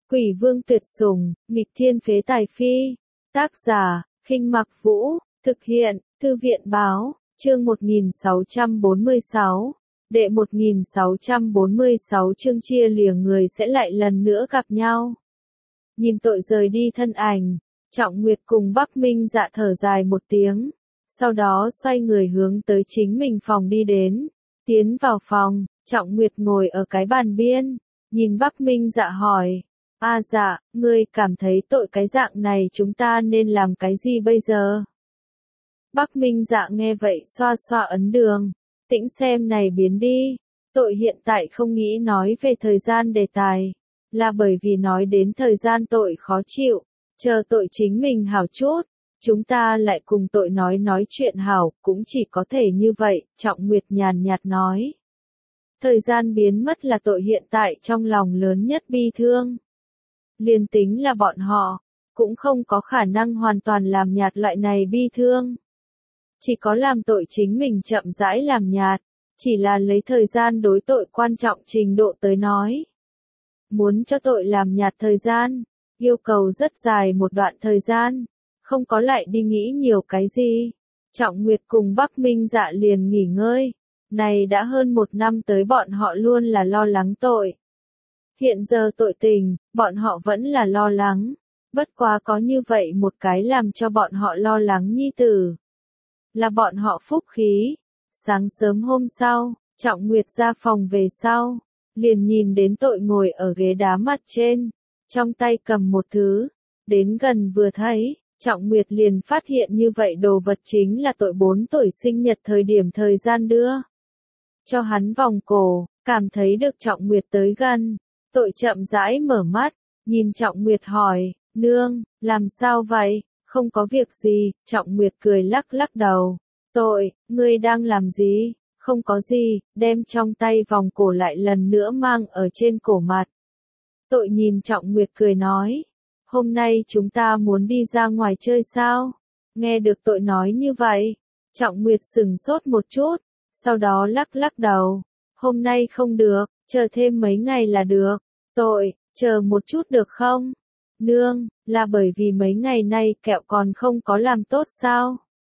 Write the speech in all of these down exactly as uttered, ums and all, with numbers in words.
Quỷ vương tuyệt sủng, nghịch thiên phế tài phi. Tác giả, Khinh Mặc Vũ, thực hiện, Thư viện báo, chương một nghìn sáu trăm bốn mươi sáu. Đệ một nghìn sáu trăm bốn mươi sáu chương chia lìa người sẽ lại lần nữa gặp nhau. Nhìn tội rời đi thân ảnh, Trọng Nguyệt cùng Bắc Minh Dạ thở dài một tiếng, sau đó xoay người hướng tới chính mình phòng đi đến. Tiến vào phòng, Trọng Nguyệt ngồi ở cái bàn biên, nhìn Bắc Minh Dạ hỏi, a dạ, ngươi cảm thấy tội cái dạng này chúng ta nên làm cái gì bây giờ? Bắc Minh Dạ nghe vậy xoa xoa ấn đường, tĩnh xem này biến đi, tội hiện tại không nghĩ nói về thời gian đề tài, là bởi vì nói đến thời gian tội khó chịu, chờ tội chính mình hảo chút, chúng ta lại cùng tội nói nói chuyện hảo, cũng chỉ có thể như vậy, Trọng Nguyệt nhàn nhạt nói. Thời gian biến mất là tội hiện tại trong lòng lớn nhất bi thương. Liên tính là bọn họ, cũng không có khả năng hoàn toàn làm nhạt loại này bi thương. Chỉ có làm tội chính mình chậm rãi làm nhạt, chỉ là lấy thời gian đối tội quan trọng trình độ tới nói. Muốn cho tội làm nhạt thời gian, yêu cầu rất dài một đoạn thời gian, không có lại đi nghĩ nhiều cái gì. Trọng Nguyệt cùng Bắc Minh Dạ liền nghỉ ngơi, này đã hơn một năm tới bọn họ luôn là lo lắng tội. Hiện giờ tội tình, bọn họ vẫn là lo lắng, bất quá có như vậy một cái làm cho bọn họ lo lắng nhi tử. Là bọn họ phúc khí. Sáng sớm hôm sau, Trọng Nguyệt ra phòng về sau, liền nhìn đến tội ngồi ở ghế đá mặt trên, trong tay cầm một thứ, đến gần vừa thấy, Trọng Nguyệt liền phát hiện như vậy đồ vật chính là tội bốn tuổi sinh nhật thời điểm thời gian đưa. Cho hắn vòng cổ, cảm thấy được Trọng Nguyệt tới gần, tội chậm rãi mở mắt, nhìn Trọng Nguyệt hỏi, nương, làm sao vậy, không có việc gì, Trọng Nguyệt cười lắc lắc đầu, tội, ngươi đang làm gì, không có gì, đem trong tay vòng cổ lại lần nữa mang ở trên cổ mặt. Tội nhìn Trọng Nguyệt cười nói, hôm nay chúng ta muốn đi ra ngoài chơi sao, nghe được tội nói như vậy, Trọng Nguyệt sừng sốt một chút, sau đó lắc lắc đầu, hôm nay không được, chờ thêm mấy ngày là được. Tội, chờ một chút được không? Nương, là bởi vì mấy ngày nay kẹo còn không có làm tốt sao?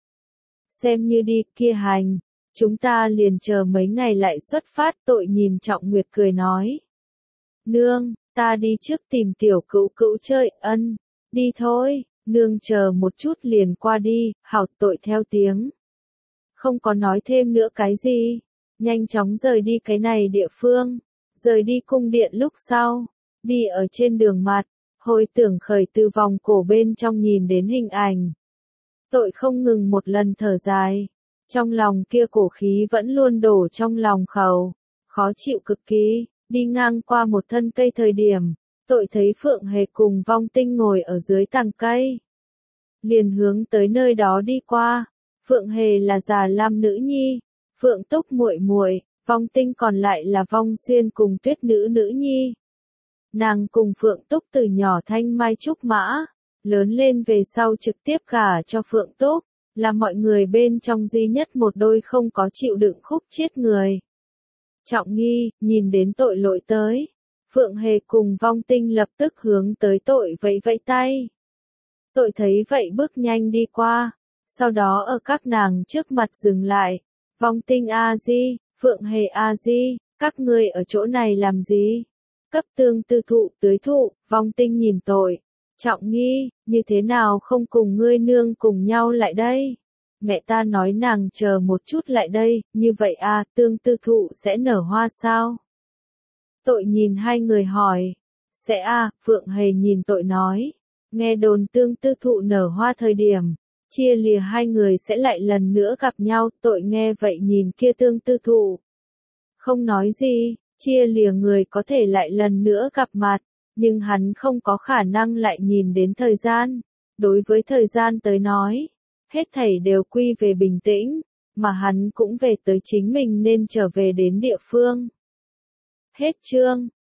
Xem như đi, kia hành, chúng ta liền chờ mấy ngày lại xuất phát. Tội nhìn Trọng Nguyệt cười nói. Nương, ta đi trước tìm tiểu cữu cữu chơi, ân, đi thôi, nương chờ một chút liền qua đi, hảo. Tội theo tiếng. Không có nói thêm nữa cái gì, nhanh chóng rời đi cái này địa phương. Rời đi cung điện lúc sau, đi ở trên đường mặt, hồi tưởng khởi từ vòng cổ bên trong nhìn đến hình ảnh. Tội không ngừng một lần thở dài, trong lòng kia cổ khí vẫn luôn đổ trong lòng khẩu, khó chịu cực kỳ, đi ngang qua một thân cây thời điểm, tội thấy Phượng Hề cùng Vong Tinh ngồi ở dưới tàng cây. Liền hướng tới nơi đó đi qua, Phượng Hề là già lam nữ nhi, Phượng Túc muội muội. Vong Tinh còn lại là Vong Xuyên cùng Tuyết nữ nữ nhi. Nàng cùng Phượng Túc từ nhỏ thanh mai trúc mã, lớn lên về sau trực tiếp gả cho Phượng Túc, là mọi người bên trong duy nhất một đôi không có chịu đựng khúc chết người. Trọng Nghi, nhìn đến tội lội tới, Phượng Hề cùng Vong Tinh lập tức hướng tới tội vẫy vẫy tay. Tội thấy vậy bước nhanh đi qua, sau đó ở các nàng trước mặt dừng lại, Vong Tinh a di. Phượng Hề a di, các ngươi ở chỗ này làm gì? Cấp tương tư thụ tưới thụ, Vong Tinh nhìn tội. Trọng Nghi, như thế nào không cùng ngươi nương cùng nhau lại đây? Mẹ ta nói nàng chờ một chút lại đây, như vậy à, tương tư thụ sẽ nở hoa sao? Tội nhìn hai người hỏi. Sẽ à, Phượng Hề nhìn tội nói. Nghe đồn tương tư thụ nở hoa thời điểm. Chia lìa hai người sẽ lại lần nữa gặp nhau. Tội nghe vậy nhìn kia tương tư thụ. Không nói gì, chia lìa người có thể lại lần nữa gặp mặt, nhưng hắn không có khả năng lại nhìn đến thời gian. Đối với thời gian tới nói, hết thảy đều quy về bình tĩnh, mà hắn cũng về tới chính mình nên trở về đến địa phương. Hết chương.